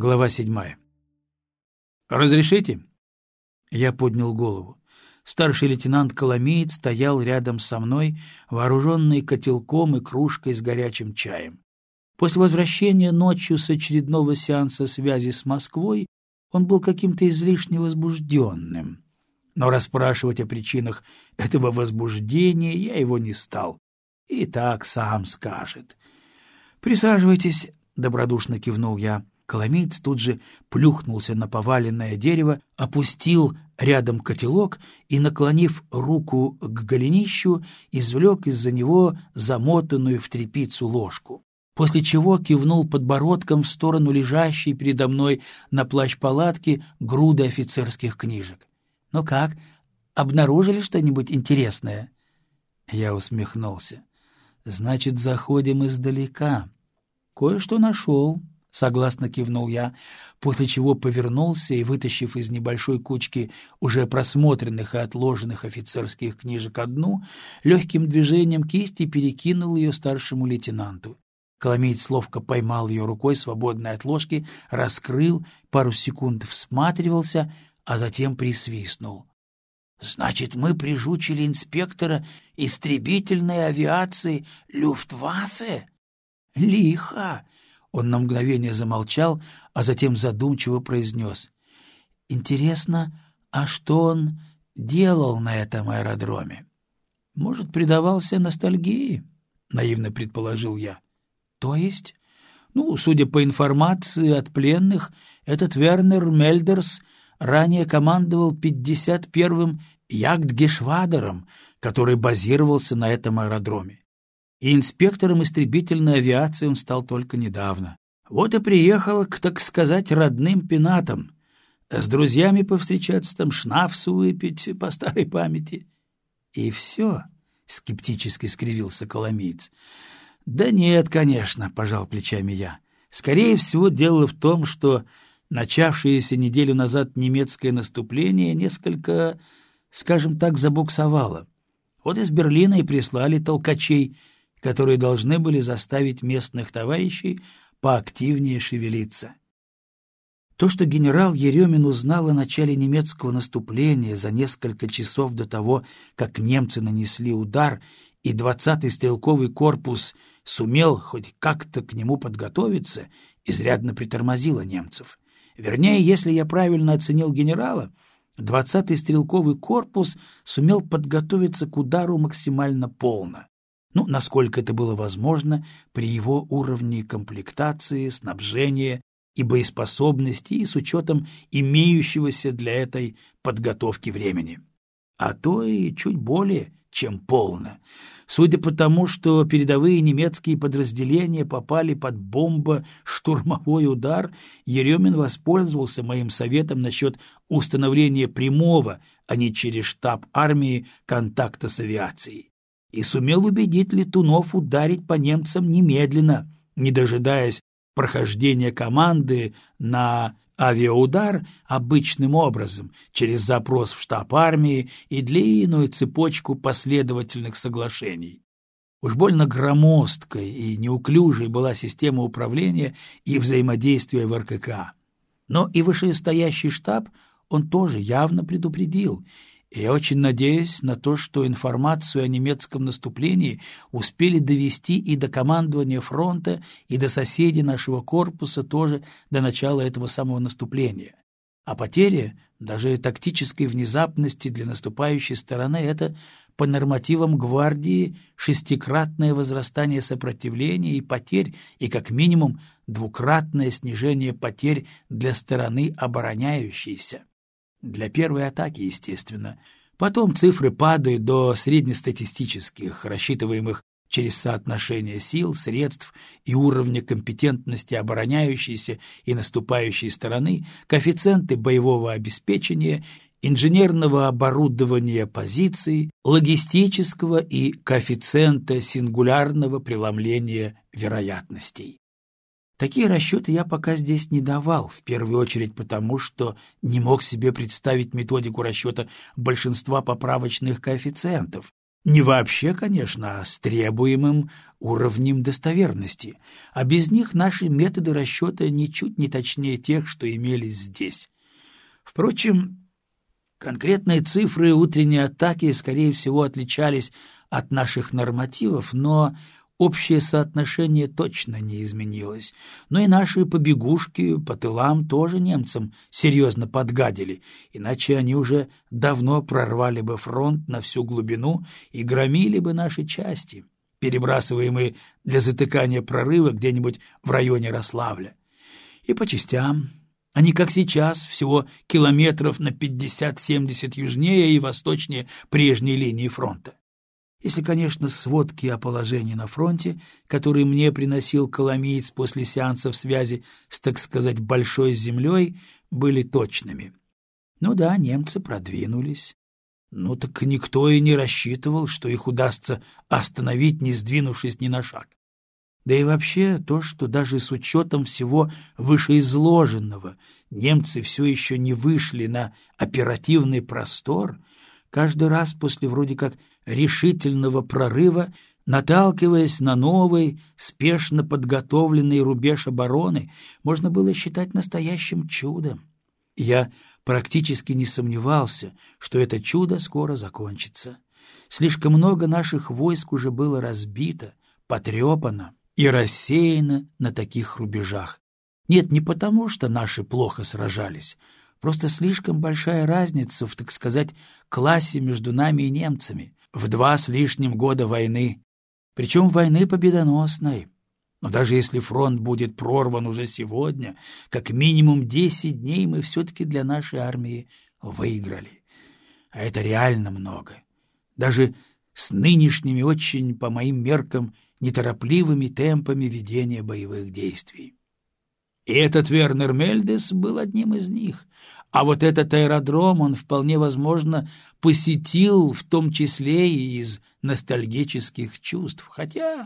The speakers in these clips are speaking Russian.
Глава 7. «Разрешите?» Я поднял голову. Старший лейтенант Коломеец стоял рядом со мной, вооруженный котелком и кружкой с горячим чаем. После возвращения ночью с очередного сеанса связи с Москвой он был каким-то излишне возбужденным. Но расспрашивать о причинах этого возбуждения я его не стал. И так сам скажет. «Присаживайтесь», — добродушно кивнул я. Коломеец тут же плюхнулся на поваленное дерево, опустил рядом котелок и, наклонив руку к голенищу, извлек из-за него замотанную в тряпицу ложку, после чего кивнул подбородком в сторону лежащей передо мной на плащ-палатке груды офицерских книжек. «Ну как, обнаружили что-нибудь интересное?» Я усмехнулся. «Значит, заходим издалека. Кое-что нашел». — согласно кивнул я, после чего повернулся и, вытащив из небольшой кучки уже просмотренных и отложенных офицерских книжек одну, легким движением кисти перекинул ее старшему лейтенанту. Коломеец ловко поймал ее рукой, свободной от ложки, раскрыл, пару секунд всматривался, а затем присвистнул. — Значит, мы прижучили инспектора истребительной авиации Люфтваффе? Лихо! Он на мгновение замолчал, а затем задумчиво произнес. — Интересно, а что он делал на этом аэродроме? — Может, предавался ностальгии? — наивно предположил я. — То есть? Ну, судя по информации от пленных, этот Вернер Мельдерс ранее командовал 51-м Ягдгешвадером, который базировался на этом аэродроме. И инспектором истребительной авиации он стал только недавно. Вот и приехал к, так сказать, родным пенатам. С друзьями повстречаться, там шнапсу выпить по старой памяти. — И все? — скептически скривился Коломеец. — Да нет, конечно, — пожал плечами я. Скорее всего, дело в том, что начавшееся неделю назад немецкое наступление несколько, скажем так, забуксовало. Вот из Берлина и прислали толкачей, которые должны были заставить местных товарищей поактивнее шевелиться. То, что генерал Еремин узнал о начале немецкого наступления за несколько часов до того, как немцы нанесли удар, и 20-й стрелковый корпус сумел хоть как-то к нему подготовиться, изрядно притормозило немцев. Вернее, если я правильно оценил генерала, 20-й стрелковый корпус сумел подготовиться к удару максимально полно. Ну, насколько это было возможно при его уровне комплектации, снабжения и боеспособности и с учетом имеющегося для этой подготовки времени. А то и чуть более, чем полно. Судя по тому, что передовые немецкие подразделения попали под бомбо-штурмовой удар, Еремин воспользовался моим советом насчет установления прямого, а не через штаб армии, контакта с авиацией. И сумел убедить летунов ударить по немцам немедленно, не дожидаясь прохождения команды на авиаудар обычным образом, через запрос в штаб армии и длинную цепочку последовательных соглашений. Уж больно громоздкой и неуклюжей была система управления и взаимодействия в РККА. Но и вышестоящий штаб он тоже явно предупредил, и я очень надеюсь на то, что информацию о немецком наступлении успели довести и до командования фронта, и до соседей нашего корпуса тоже до начала этого самого наступления. А потери, даже тактической внезапности для наступающей стороны, это по нормативам гвардии 6-кратное возрастание сопротивления и потерь, и как минимум 2-кратное снижение потерь для стороны обороняющейся. Для первой атаки, естественно. Потом цифры падают до среднестатистических, рассчитываемых через соотношение сил, средств и уровня компетентности обороняющейся и наступающей стороны, коэффициенты боевого обеспечения, инженерного оборудования позиций, логистического и коэффициента сингулярного преломления вероятностей. Такие расчеты я пока здесь не давал, в первую очередь потому, что не мог себе представить методику расчета большинства поправочных коэффициентов, Не вообще, конечно, а с требуемым уровнем достоверности, а без них наши методы расчета ничуть не точнее тех, что имелись здесь. Впрочем, конкретные цифры утренней атаки, скорее всего, отличались от наших нормативов, но общее соотношение точно не изменилось. Но и наши побегушки по тылам тоже немцам серьезно подгадили, иначе они уже давно прорвали бы фронт на всю глубину и громили бы наши части, перебрасываемые для затыкания прорыва где-нибудь в районе Рославля. И по частям. Они, как сейчас, всего километров на 50-70 южнее и восточнее прежней линии фронта. Если, конечно, сводки о положении на фронте, которые мне приносил коломиец после сеансов связи с, так сказать, большой землей, были точными. Ну да, немцы продвинулись. Ну так никто и не рассчитывал, что их удастся остановить, не сдвинувшись ни на шаг. Да и вообще то, что даже с учетом всего вышеизложенного немцы все еще не вышли на оперативный простор, каждый раз после вроде как решительного прорыва, наталкиваясь на новый, спешно подготовленный рубеж обороны, можно было считать настоящим чудом. Я практически не сомневался, что это чудо скоро закончится. Слишком много наших войск уже было разбито, потрепано и рассеяно на таких рубежах. Нет, не потому, что наши плохо сражались, просто слишком большая разница в, так сказать, классе между нами и немцами, в 2 с лишним года войны, причем войны победоносной. Но даже если фронт будет прорван уже сегодня, как минимум 10 дней мы все-таки для нашей армии выиграли. А это реально много. Даже с нынешними очень, по моим меркам, неторопливыми темпами ведения боевых действий. И этот Вернер Мельдес был одним из них. А вот этот аэродром он, вполне возможно, посетил в том числе и из ностальгических чувств. Хотя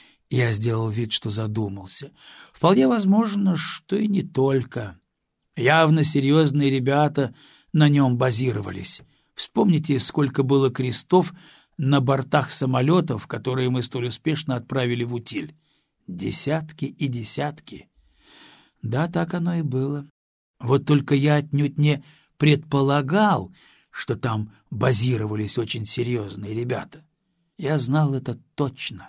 я сделал вид, что задумался. Вполне возможно, что и не только. Явно серьезные ребята на нем базировались. Вспомните, сколько было крестов на бортах самолетов, которые мы столь успешно отправили в утиль. Десятки и десятки. Да, так оно и было. Вот только я отнюдь не предполагал, что там базировались очень серьезные ребята. Я знал это точно.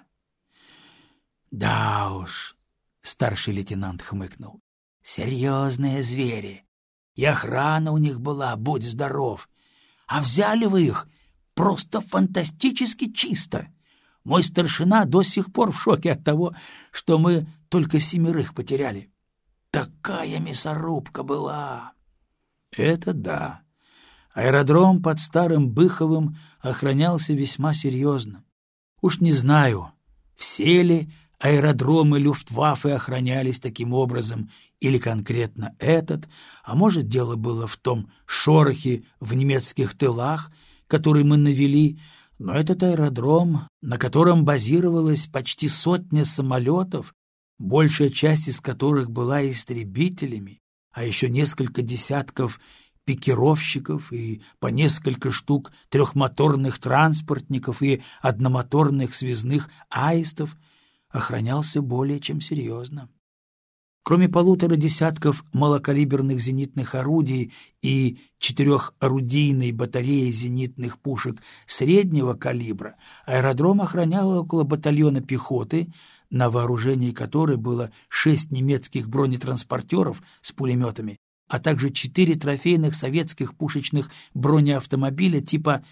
Да уж, старший лейтенант хмыкнул. Серьезные звери. И охрана у них была, будь здоров. А взяли вы их просто фантастически чисто. Мой старшина до сих пор в шоке от того, что мы только 7 потеряли. Такая мясорубка была! Это да. Аэродром под Старым Быховым охранялся весьма серьезно. Уж не знаю, все ли аэродромы Люфтваффе охранялись таким образом, или конкретно этот, а может, дело было в том шорохе в немецких тылах, который мы навели, но этот аэродром, на котором базировалась почти 100 самолетов, большая часть из которых была истребителями, а еще несколько десятков пикировщиков и по несколько штук трехмоторных транспортников и одномоторных связных аистов, охранялся более чем серьезно. Кроме 1,5 десятков малокалиберных зенитных орудий и 4-орудийной батареи зенитных пушек среднего калибра, аэродром охраняло около батальона пехоты, на вооружении которой было 6 немецких бронетранспортеров с пулеметами, а также 4 трофейных советских пушечных бронеавтомобиля типа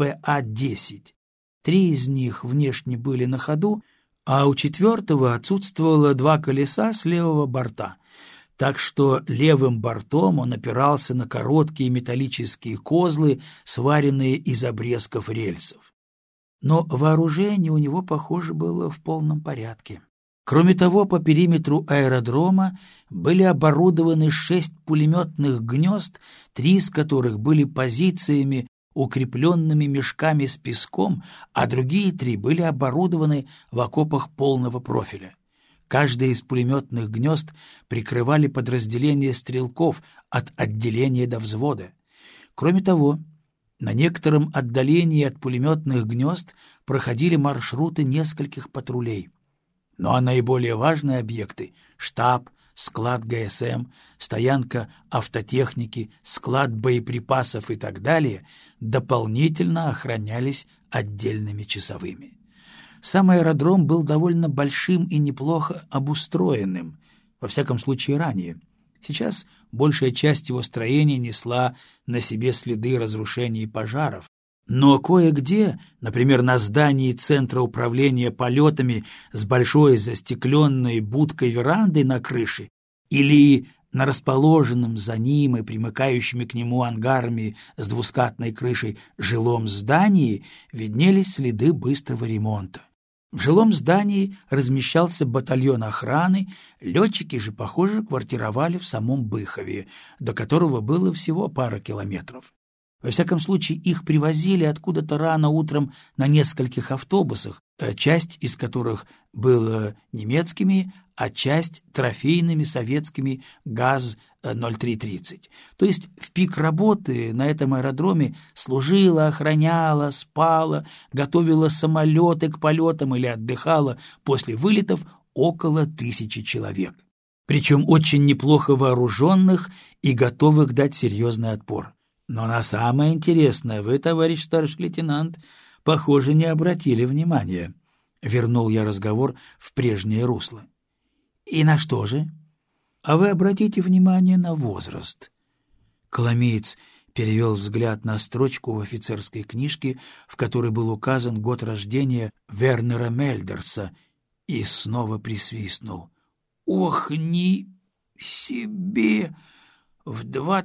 БА-10. 3 из них внешне были на ходу, а у 4-го отсутствовало 2 колеса с левого борта, так что левым бортом он опирался на короткие металлические козлы, сваренные из обрезков рельсов. Но вооружение у него, похоже, было в полном порядке. Кроме того, по периметру аэродрома были оборудованы 6 пулеметных гнезд, 3 из которых были позициями, укрепленными мешками с песком, а другие 3 были оборудованы в окопах полного профиля. Каждое из пулеметных гнезд прикрывали подразделения стрелков от отделения до взвода. Кроме того, На некотором отдалении от пулеметных гнезд проходили маршруты нескольких патрулей. Ну а наиболее важные объекты — штаб, склад ГСМ, стоянка автотехники, склад боеприпасов и так далее — дополнительно охранялись отдельными часовыми. Сам аэродром был довольно большим и неплохо обустроенным, во всяком случае ранее. Сейчас большая часть его строения несла на себе следы разрушений и пожаров, но кое-где, например, на здании Центра управления полетами с большой застекленной будкой-верандой на крыше или на расположенном за ним и примыкающими к нему ангарами с двускатной крышей жилом здании, виднелись следы быстрого ремонта. В жилом здании размещался батальон охраны, летчики же, похоже, квартировали в самом Быхове, до которого было всего пара километров. Во всяком случае, их привозили откуда-то рано утром на нескольких автобусах, часть из которых была немецкими, а часть — трофейными советскими ГАЗ-0330. То есть в пик работы на этом аэродроме служила, охраняла, спала, готовила самолеты к полетам или отдыхала после вылетов около 1000 человек. Причем очень неплохо вооруженных и готовых дать серьезный отпор. Но на самое интересное вы, товарищ старший лейтенант, похоже, не обратили внимания. Вернул я разговор в прежнее русло. И на что же? А вы обратите внимание на возраст. Коломеец перевел взгляд на строчку в офицерской книжке, в которой был указан год рождения Вернера Мельдерса, и снова присвистнул. Ох, ни себе! В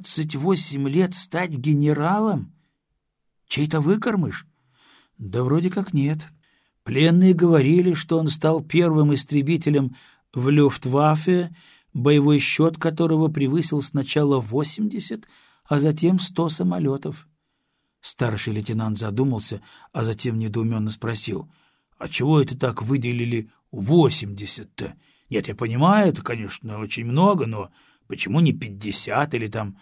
28 лет стать генералом? Чей-то выкормыш? Да вроде как нет. Пленные говорили, что он стал первым истребителем в Люфтваффе, боевой счет которого превысил сначала 80, а затем 100 самолетов. Старший лейтенант задумался, а затем недоуменно спросил, «А чего это так выделили 80-то? Нет, я понимаю, это, конечно, очень много, но почему не 50 или там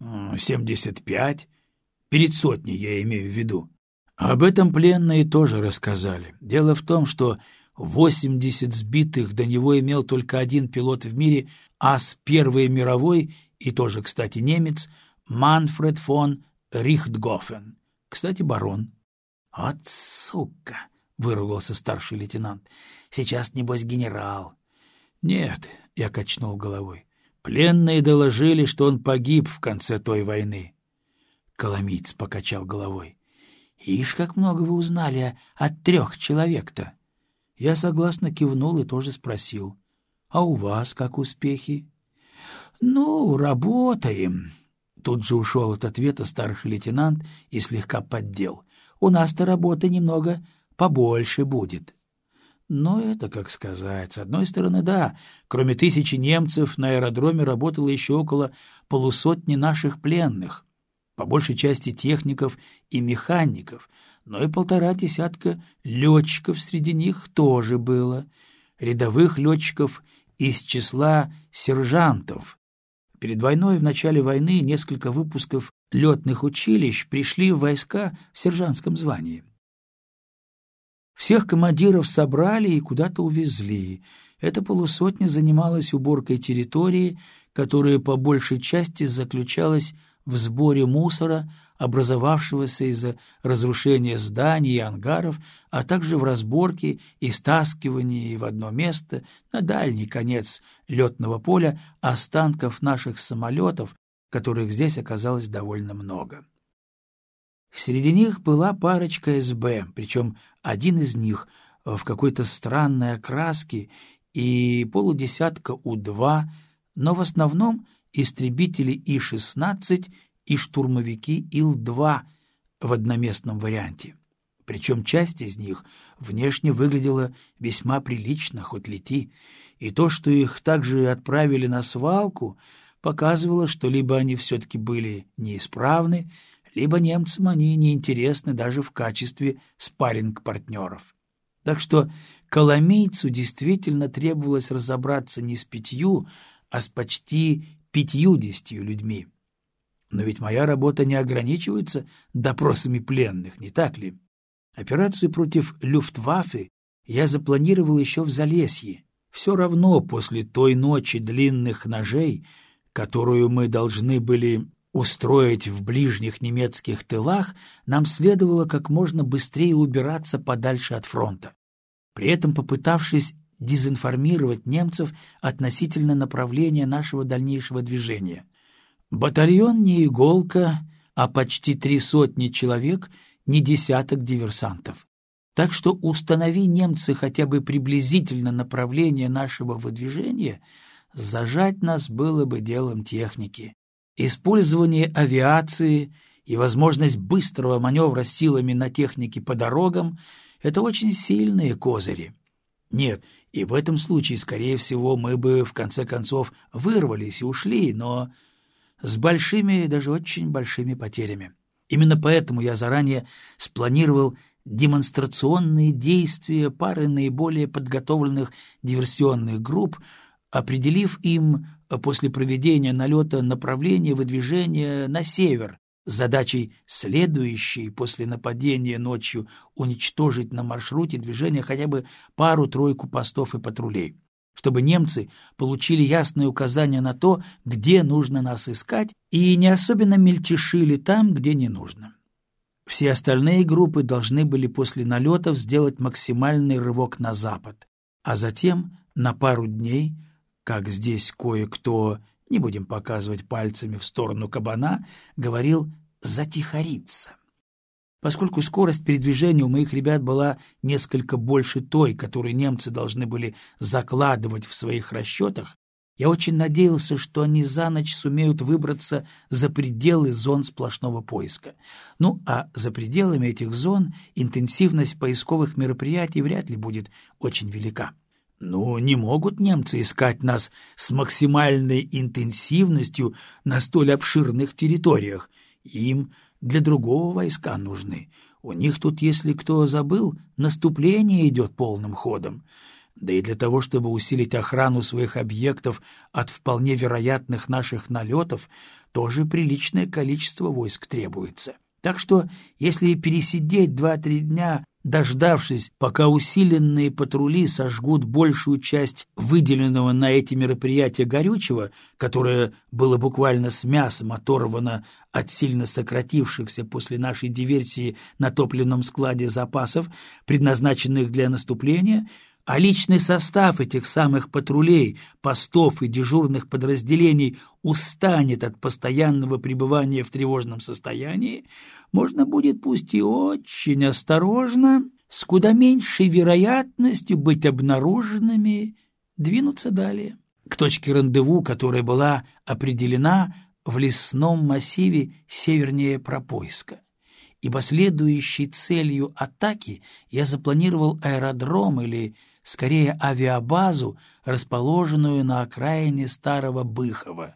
75? Перед сотней я имею в виду». Об этом пленные тоже рассказали. Дело в том, что 80 сбитых до него имел только один пилот в мире, ас Первой мировой, и тоже, кстати, немец, Манфред фон Рихтгофен. Кстати, барон. — От сука! — выругался старший лейтенант. — Сейчас, небось, генерал. — Нет, — я качнул головой. Пленные доложили, что он погиб в конце той войны. Коломиец покачал головой. — Ишь, как много вы узнали от 3 человек-то! Я согласно кивнул и тоже спросил. — А у вас как успехи? — Ну, работаем. Тут же ушел от ответа старший лейтенант и слегка поддел. — У нас-то работы немного побольше будет. Но это, как сказать, с одной стороны, да. Кроме 1000 немцев на аэродроме работало еще около 50 наших пленных, по большей части техников и механиков, но и 1,5 летчиков среди них тоже было, рядовых летчиков из числа сержантов. Перед войной, в начале войны, несколько выпусков летных училищ пришли в войска в сержантском звании. Всех командиров собрали и куда-то увезли. Эта 50 занималась уборкой территории, которая по большей части заключалась в сборе мусора, образовавшегося из-за разрушения зданий и ангаров, а также в разборке и стаскивании в одно место, на дальний конец летного поля, останков наших самолетов, которых здесь оказалось довольно много. Среди них была парочка СБ, причем один из них в какой-то странной окраске и полудесятка У-2, но в основном истребители И-16 и штурмовики Ил-2 в одноместном варианте. Причем часть из них внешне выглядела весьма прилично, хоть лети, и то, что их также отправили на свалку, показывало, что либо они все-таки были неисправны, либо немцам они неинтересны даже в качестве спарринг-партнеров. Так что коломейцу действительно требовалось разобраться не с 5, а с почти 50 людьми. Но ведь моя работа не ограничивается допросами пленных, не так ли? Операцию против Люфтваффе я запланировал еще в Залесье. Все равно после той ночи длинных ножей, которую мы должны были устроить в ближних немецких тылах, нам следовало как можно быстрее убираться подальше от фронта, при этом попытавшись дезинформировать немцев относительно направления нашего дальнейшего движения. Батальон не иголка, а почти 300 человек, не десяток диверсантов. Так что установи немцы хотя бы приблизительно направление нашего выдвижения, зажать нас было бы делом техники. Использование авиации и возможность быстрого маневра силами на технике по дорогам — это очень сильные козыри. Нет, и в этом случае, скорее всего, мы бы в конце концов вырвались и ушли, но с большими, даже очень большими потерями. Именно поэтому я заранее спланировал демонстрационные действия пары наиболее подготовленных диверсионных групп, определив им после проведения налета направление выдвижения на север с задачей следующей после нападения ночью уничтожить на маршруте движения хотя бы пару-тройку постов и патрулей, чтобы немцы получили ясные указания на то, где нужно нас искать, и не особенно мельтешили там, где не нужно. Все остальные группы должны были после налетов сделать максимальный рывок на запад, а затем на пару дней, как здесь кое-кто, не будем показывать пальцами в сторону кабана, говорил «затихариться». Поскольку скорость передвижения у моих ребят была несколько больше той, которую немцы должны были закладывать в своих расчетах, я очень надеялся, что они за ночь сумеют выбраться за пределы зон сплошного поиска. Ну, а за пределами этих зон интенсивность поисковых мероприятий вряд ли будет очень велика. Ну, не могут немцы искать нас с максимальной интенсивностью на столь обширных территориях. Им для другого войска нужны. У них тут, если кто забыл, наступление идет полным ходом. Да и для того, чтобы усилить охрану своих объектов от вполне вероятных наших налетов, тоже приличное количество войск требуется. Так что, если пересидеть 2-3 дня, дождавшись, пока усиленные патрули сожгут большую часть выделенного на эти мероприятия горючего, которое было буквально с мясом оторвано от сильно сократившихся после нашей диверсии на топливном складе запасов, предназначенных для наступления, а личный состав этих самых патрулей, постов и дежурных подразделений устанет от постоянного пребывания в тревожном состоянии, можно будет, пусть и очень осторожно, с куда меньшей вероятностью быть обнаруженными, двинуться далее, к точке рандеву, которая была определена в лесном массиве севернее Пропойска. Ибо следующей целью атаки я запланировал аэродром или, скорее, авиабазу, расположенную на окраине Старого Быхова.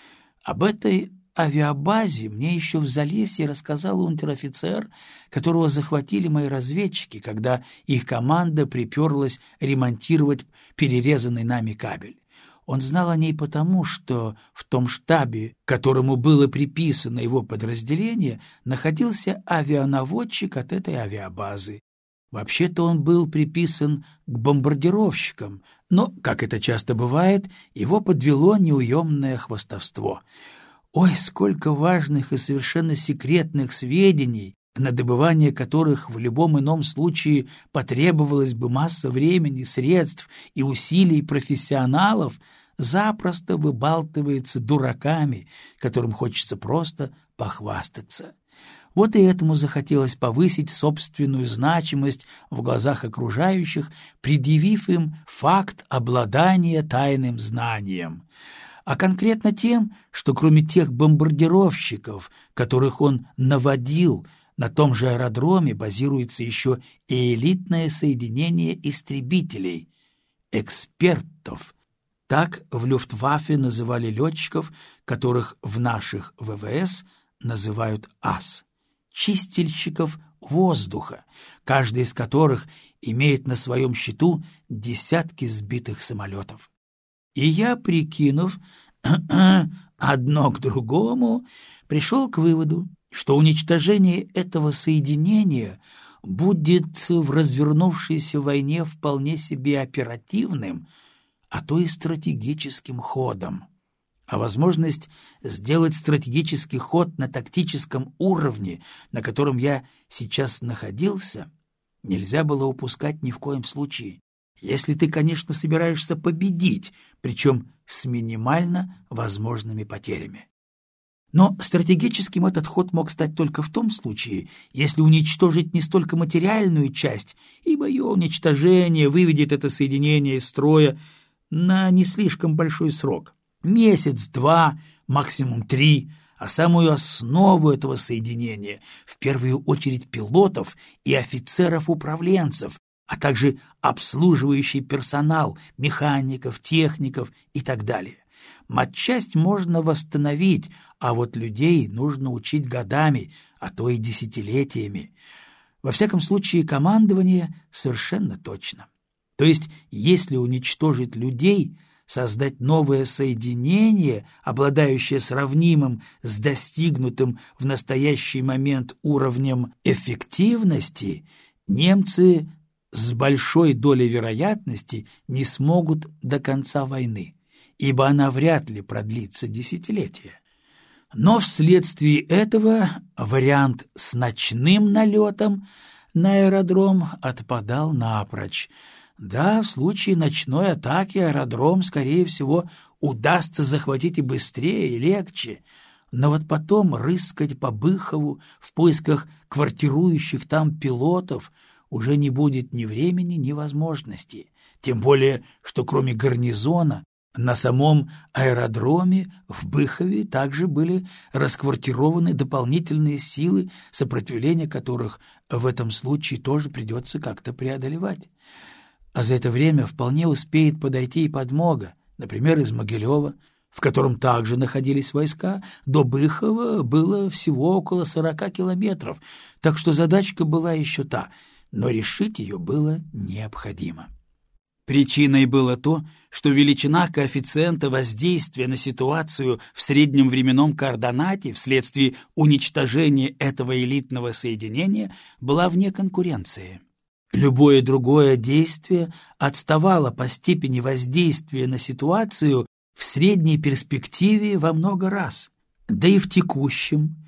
Об этой авиабазе мне еще в Залесье рассказал унтер-офицер, которого захватили мои разведчики, когда их команда приперлась ремонтировать перерезанный нами кабель. Он знал о ней потому, что в том штабе, которому было приписано его подразделение, находился авианаводчик от этой авиабазы. Вообще-то он был приписан к бомбардировщикам, но, как это часто бывает, его подвело неуемное хвастовство. Ой, сколько важных и совершенно секретных сведений, на добывание которых в любом ином случае потребовалась бы масса времени, средств и усилий профессионалов, запросто выбалтывается дураками, которым хочется просто похвастаться. Вот и этому захотелось повысить собственную значимость в глазах окружающих, предъявив им факт обладания тайным знанием. А конкретно тем, что кроме тех бомбардировщиков, которых он наводил, на том же аэродроме базируется еще и элитное соединение истребителей, экспертов. Так в Люфтваффе называли летчиков, которых в наших ВВС называют ас, чистильщиков воздуха, каждый из которых имеет на своем счету десятки сбитых самолетов. И я, прикинув, одно к другому, пришел к выводу, что уничтожение этого соединения будет в развернувшейся войне вполне себе оперативным, а то и стратегическим ходом. А возможность сделать стратегический ход на тактическом уровне, на котором я сейчас находился, нельзя было упускать ни в коем случае, если ты, конечно, собираешься победить, причем с минимально возможными потерями. Но стратегическим этот ход мог стать только в том случае, если уничтожить не столько материальную часть, ибо ее уничтожение выведет это соединение из строя на не слишком большой срок. Месяц, 2, максимум 3, а самую основу этого соединения, в первую очередь пилотов и офицеров-управленцев, а также обслуживающий персонал, механиков, техников и так далее. Матчасть можно восстановить, а вот людей нужно учить годами, а то и десятилетиями. Во всяком случае, командование совершенно точно. То есть, если уничтожить людей, создать новое соединение, обладающее сравнимым с достигнутым в настоящий момент уровнем эффективности, немцы с большой долей вероятности не смогут до конца войны, ибо она вряд ли продлится десятилетия. Но вследствие этого вариант с ночным налетом на аэродром отпадал напрочь. Да, в случае ночной атаки аэродром, скорее всего, удастся захватить и быстрее, и легче, но вот потом рыскать по Быхову в поисках квартирующих там пилотов уже не будет ни времени, ни возможности, тем более, что кроме гарнизона на самом аэродроме в Быхове также были расквартированы дополнительные силы, сопротивление которых в этом случае тоже придется как-то преодолевать. А за это время вполне успеет подойти и подмога, например, из Могилева, в котором также находились войска. До Быхова было всего около 40 километров, так что задачка была еще та, но решить ее было необходимо. Причиной было то, что величина коэффициента воздействия на ситуацию в среднем временном координате вследствие уничтожения этого элитного соединения была вне конкуренции. Любое другое действие отставало по степени воздействия на ситуацию в средней перспективе во много раз, да и в текущем,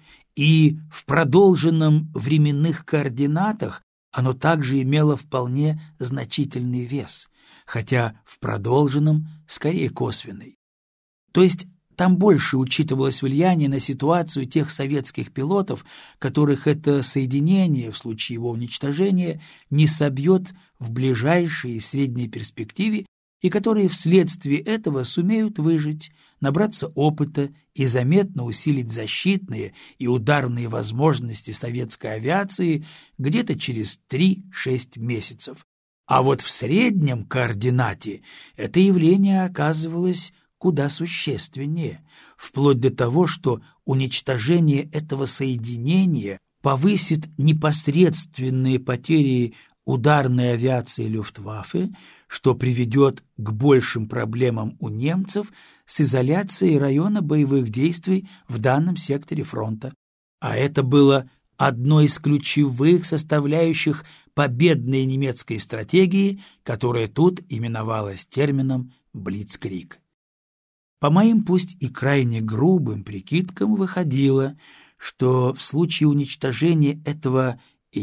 и в продолженном временных координатах оно также имело вполне значительный вес, хотя в продолженном скорее косвенный. То есть там больше учитывалось влияние на ситуацию тех советских пилотов, которых это соединение в случае его уничтожения не собьет в ближайшей и средней перспективе и которые вследствие этого сумеют выжить, набраться опыта и заметно усилить защитные и ударные возможности советской авиации где-то через 3-6 месяцев. А вот в среднем координате это явление оказывалось куда существеннее, вплоть до того, что уничтожение этого соединения повысит непосредственные потери ударной авиации Люфтваффе, что приведет к большим проблемам у немцев с изоляцией района боевых действий в данном секторе фронта. А это было одной из ключевых составляющих победной немецкой стратегии, которая тут именовалась термином «блицкриг». По моим, пусть и крайне грубым прикидкам, выходило, что в случае уничтожения этого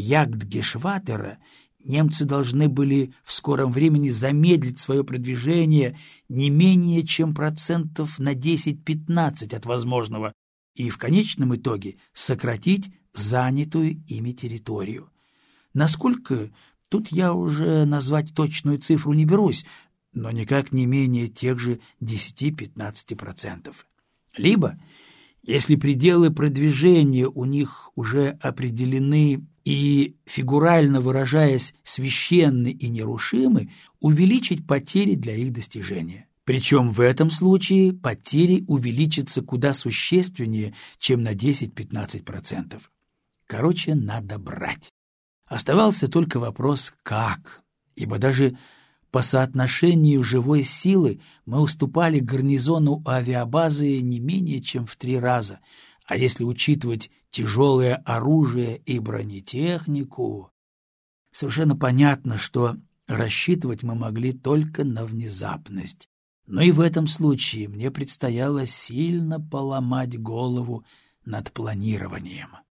Ягдгешватера немцы должны были в скором времени замедлить свое продвижение не менее чем процентов на 10-15 от возможного и в конечном итоге сократить занятую ими территорию. Насколько, тут я уже назвать точную цифру не берусь, но никак не менее тех же 10-15%. Либо, если пределы продвижения у них уже определены и, фигурально выражаясь, священны и нерушимы, увеличить потери для их достижения. Причем в этом случае потери увеличатся куда существеннее, чем на 10-15%. Короче, надо брать. Оставался только вопрос «как?», ибо даже По соотношению живой силы мы уступали гарнизону авиабазы не менее чем в 3 раза, а если учитывать тяжелое оружие и бронетехнику, совершенно понятно, что рассчитывать мы могли только на внезапность. Но и в этом случае мне предстояло сильно поломать голову над планированием.